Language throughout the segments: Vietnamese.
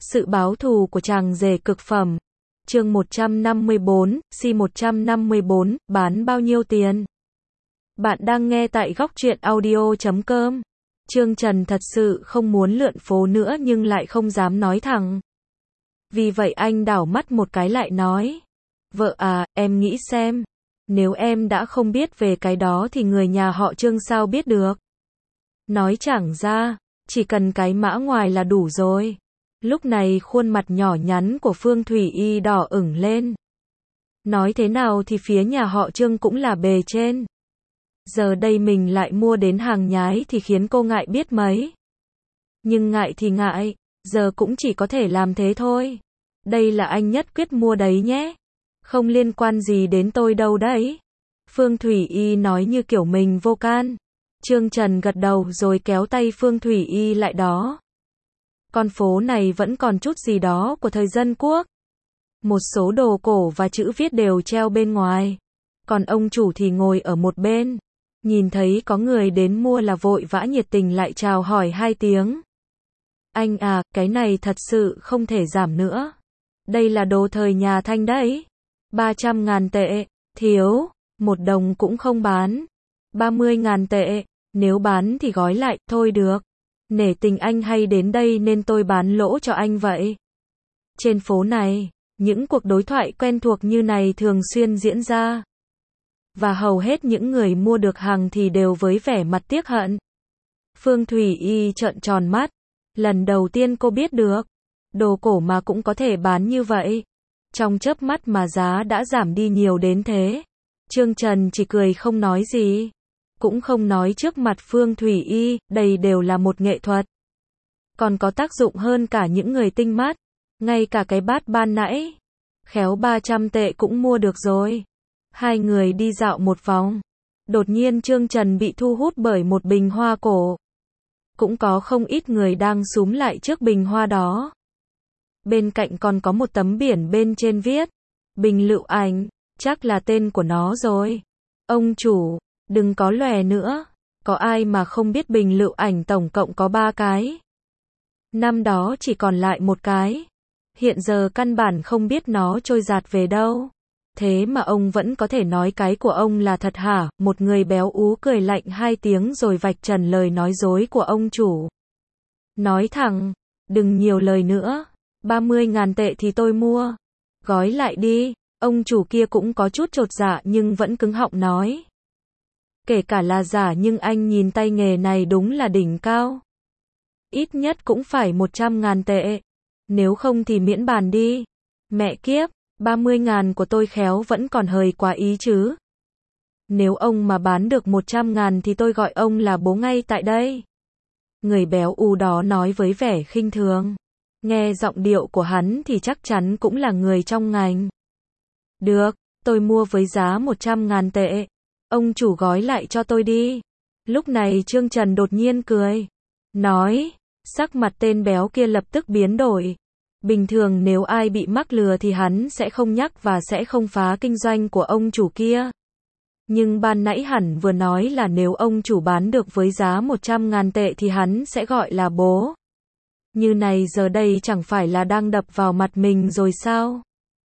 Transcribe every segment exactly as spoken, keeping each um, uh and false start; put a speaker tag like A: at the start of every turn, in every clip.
A: Sự báo thù của chàng rể cực phẩm. Chương một trăm năm mươi bốn, Si một trăm năm mươi bốn, bán bao nhiêu tiền? Bạn đang nghe tại góc truyện audio chấm com. Trương Trần thật sự không muốn lượn phố nữa nhưng lại không dám nói thẳng. Vì vậy anh đảo mắt một cái lại nói: "Vợ à, em nghĩ xem, nếu em đã không biết về cái đó thì người nhà họ Trương sao biết được? Nói chẳng ra, chỉ cần cái mã ngoài là đủ rồi." Lúc này khuôn mặt nhỏ nhắn của Phương Thủy Y đỏ ửng lên. Nói thế nào thì phía nhà họ Trương cũng là bề trên. Giờ đây mình lại mua đến hàng nhái thì khiến cô ngại biết mấy. Nhưng ngại thì ngại, giờ cũng chỉ có thể làm thế thôi. Đây là anh nhất quyết mua đấy nhé. Không liên quan gì đến tôi đâu đấy. Phương Thủy Y nói như kiểu mình vô can. Trương Trần gật đầu rồi kéo tay Phương Thủy Y lại đó. Con phố này vẫn còn chút gì đó của thời dân quốc. Một số đồ cổ và chữ viết đều treo bên ngoài. Còn ông chủ thì ngồi ở một bên. Nhìn thấy có người đến mua là vội vã nhiệt tình lại chào hỏi hai tiếng. Anh à, cái này thật sự không thể giảm nữa. Đây là đồ thời nhà Thanh đấy. ba trăm ngàn tệ, thiếu, một đồng cũng không bán. ba mươi ngàn tệ, nếu bán thì gói lại, thôi được. Nể tình anh hay đến đây nên tôi bán lỗ cho anh vậy. Trên phố này, những cuộc đối thoại quen thuộc như này thường xuyên diễn ra. Và hầu hết những người mua được hàng thì đều với vẻ mặt tiếc hận. Phương Thủy Y trợn tròn mắt. Lần đầu tiên cô biết được, đồ cổ mà cũng có thể bán như vậy. Trong chớp mắt mà giá đã giảm đi nhiều đến thế. Trương Trần chỉ cười không nói gì. Cũng không nói trước mặt Phương Thủy Y, đây đều là một nghệ thuật. Còn có tác dụng hơn cả những người tinh mắt. Ngay cả cái bát ban nãy, khéo ba trăm tệ cũng mua được rồi. Hai người đi dạo một vòng. Đột nhiên Trương Trần bị thu hút bởi một bình hoa cổ. Cũng có không ít người đang xúm lại trước bình hoa đó. Bên cạnh còn có một tấm biển bên trên viết Bình Lựu Ảnh, chắc là tên của nó rồi. Ông chủ, đừng có lòe nữa, có ai mà không biết Bình Lựu Ảnh tổng cộng có ba cái. Năm đó chỉ còn lại một cái. Hiện giờ căn bản không biết nó trôi giạt về đâu. Thế mà ông vẫn có thể nói cái của ông là thật hả? Một người béo ú cười lạnh hai tiếng rồi vạch trần lời nói dối của ông chủ. Nói thẳng, đừng nhiều lời nữa. ba mươi ngàn tệ thì tôi mua. Gói lại đi. Ông chủ kia cũng có chút chột dạ nhưng vẫn cứng họng nói. Kể cả là giả nhưng anh nhìn tay nghề này đúng là đỉnh cao. Ít nhất cũng phải một trăm ngàn tệ. Nếu không thì miễn bàn đi. Mẹ kiếp, ba mươi ngàn của tôi khéo vẫn còn hời quá ý chứ. Nếu ông mà bán được một trăm ngàn thì tôi gọi ông là bố ngay tại đây. Người béo ú đó nói với vẻ khinh thường. Nghe giọng điệu của hắn thì chắc chắn cũng là người trong ngành. Được, tôi mua với giá một trăm ngàn tệ. Ông chủ gói lại cho tôi đi. Lúc này Trương Trần đột nhiên cười. Nói, sắc mặt tên béo kia lập tức biến đổi. Bình thường nếu ai bị mắc lừa thì hắn sẽ không nhắc và sẽ không phá kinh doanh của ông chủ kia. Nhưng ban nãy hẳn vừa nói là nếu ông chủ bán được với giá một trăm ngàn tệ thì hắn sẽ gọi là bố. Như này giờ đây chẳng phải là đang đập vào mặt mình rồi sao?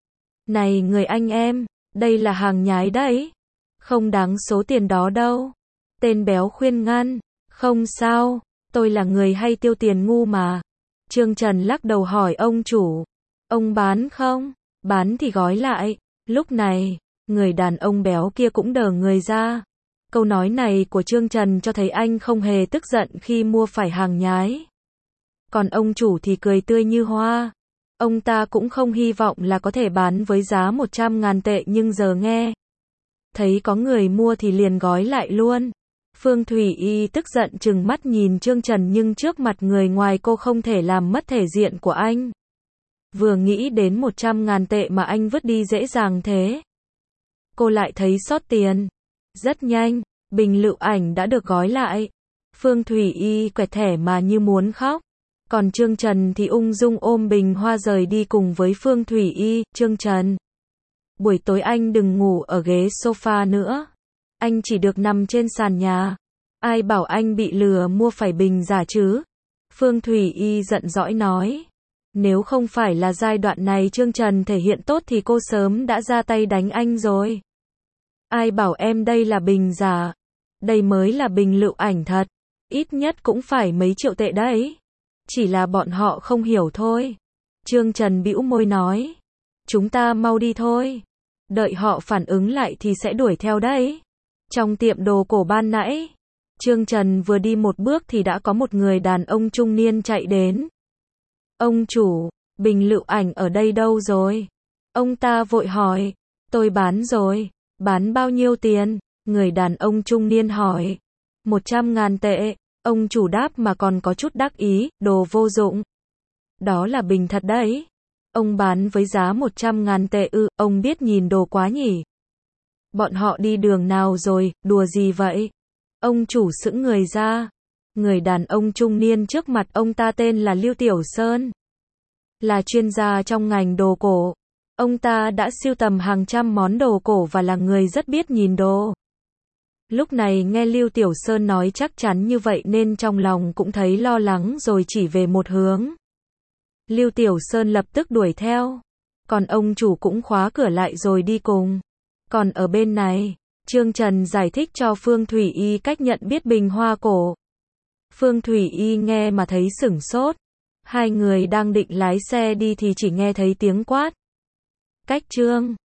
A: Này người anh em, đây là hàng nhái đấy. Không đáng số tiền đó đâu. Tên béo khuyên ngăn. Không sao, tôi là người hay tiêu tiền ngu mà. Trương Trần lắc đầu hỏi ông chủ. Ông bán không? Bán thì gói lại. Lúc này, người đàn ông béo kia cũng đờ người ra. Câu nói này của Trương Trần cho thấy anh không hề tức giận khi mua phải hàng nhái. Còn ông chủ thì cười tươi như hoa. Ông ta cũng không hy vọng là có thể bán với giá một trăm ngàn tệ nhưng giờ nghe thấy có người mua thì liền gói lại luôn. Phương Thủy Y tức giận trừng mắt nhìn Trương Trần nhưng trước mặt người ngoài cô không thể làm mất thể diện của anh. Vừa nghĩ đến một trăm ngàn tệ mà anh vứt đi dễ dàng thế. Cô lại thấy xót tiền. Rất nhanh, Bình Lựu Ảnh đã được gói lại. Phương Thủy Y quẹt thẻ mà như muốn khóc. Còn Trương Trần thì ung dung ôm bình hoa rời đi cùng với Phương Thủy Y. Trương Trần, buổi tối anh đừng ngủ ở ghế sofa nữa. Anh chỉ được nằm trên sàn nhà. Ai bảo anh bị lừa mua phải bình giả chứ? Phương Thủy Y giận dỗi nói. Nếu không phải là giai đoạn này Trương Trần thể hiện tốt thì cô sớm đã ra tay đánh anh rồi. Ai bảo em đây là bình giả. Đây mới là bình lựu ảnh thật. Ít nhất cũng phải mấy triệu tệ đấy. Chỉ là bọn họ không hiểu thôi. Trương Trần bĩu môi nói. Chúng ta mau đi thôi. Đợi họ phản ứng lại thì sẽ đuổi theo đấy. Trong tiệm đồ cổ ban nãy, Trương Trần vừa đi một bước thì đã có một người đàn ông trung niên chạy đến. Ông chủ, bình lựu ảnh ở đây đâu rồi? Ông ta vội hỏi. Tôi bán rồi. Bán bao nhiêu tiền? Người đàn ông trung niên hỏi. Một trăm ngàn tệ. Ông chủ đáp mà còn có chút đắc ý, đồ vô dụng. Đó là bình thật đấy. Ông bán với giá một trăm ngàn tệ ư, ông biết nhìn đồ quá nhỉ? Bọn họ đi đường nào rồi, đùa gì vậy? Ông chủ sững người ra. Người đàn ông trung niên trước mặt ông ta tên là Lưu Tiểu Sơn. Là chuyên gia trong ngành đồ cổ. Ông ta đã sưu tầm hàng trăm món đồ cổ và là người rất biết nhìn đồ. Lúc này nghe Lưu Tiểu Sơn nói chắc chắn như vậy nên trong lòng cũng thấy lo lắng rồi chỉ về một hướng. Lưu Tiểu Sơn lập tức đuổi theo. Còn ông chủ cũng khóa cửa lại rồi đi cùng. Còn ở bên này, Trương Trần giải thích cho Phương Thủy Y cách nhận biết bình hoa cổ. Phương Thủy Y nghe mà thấy sửng sốt. Hai người đang định lái xe đi thì chỉ nghe thấy tiếng quát. Cách Trương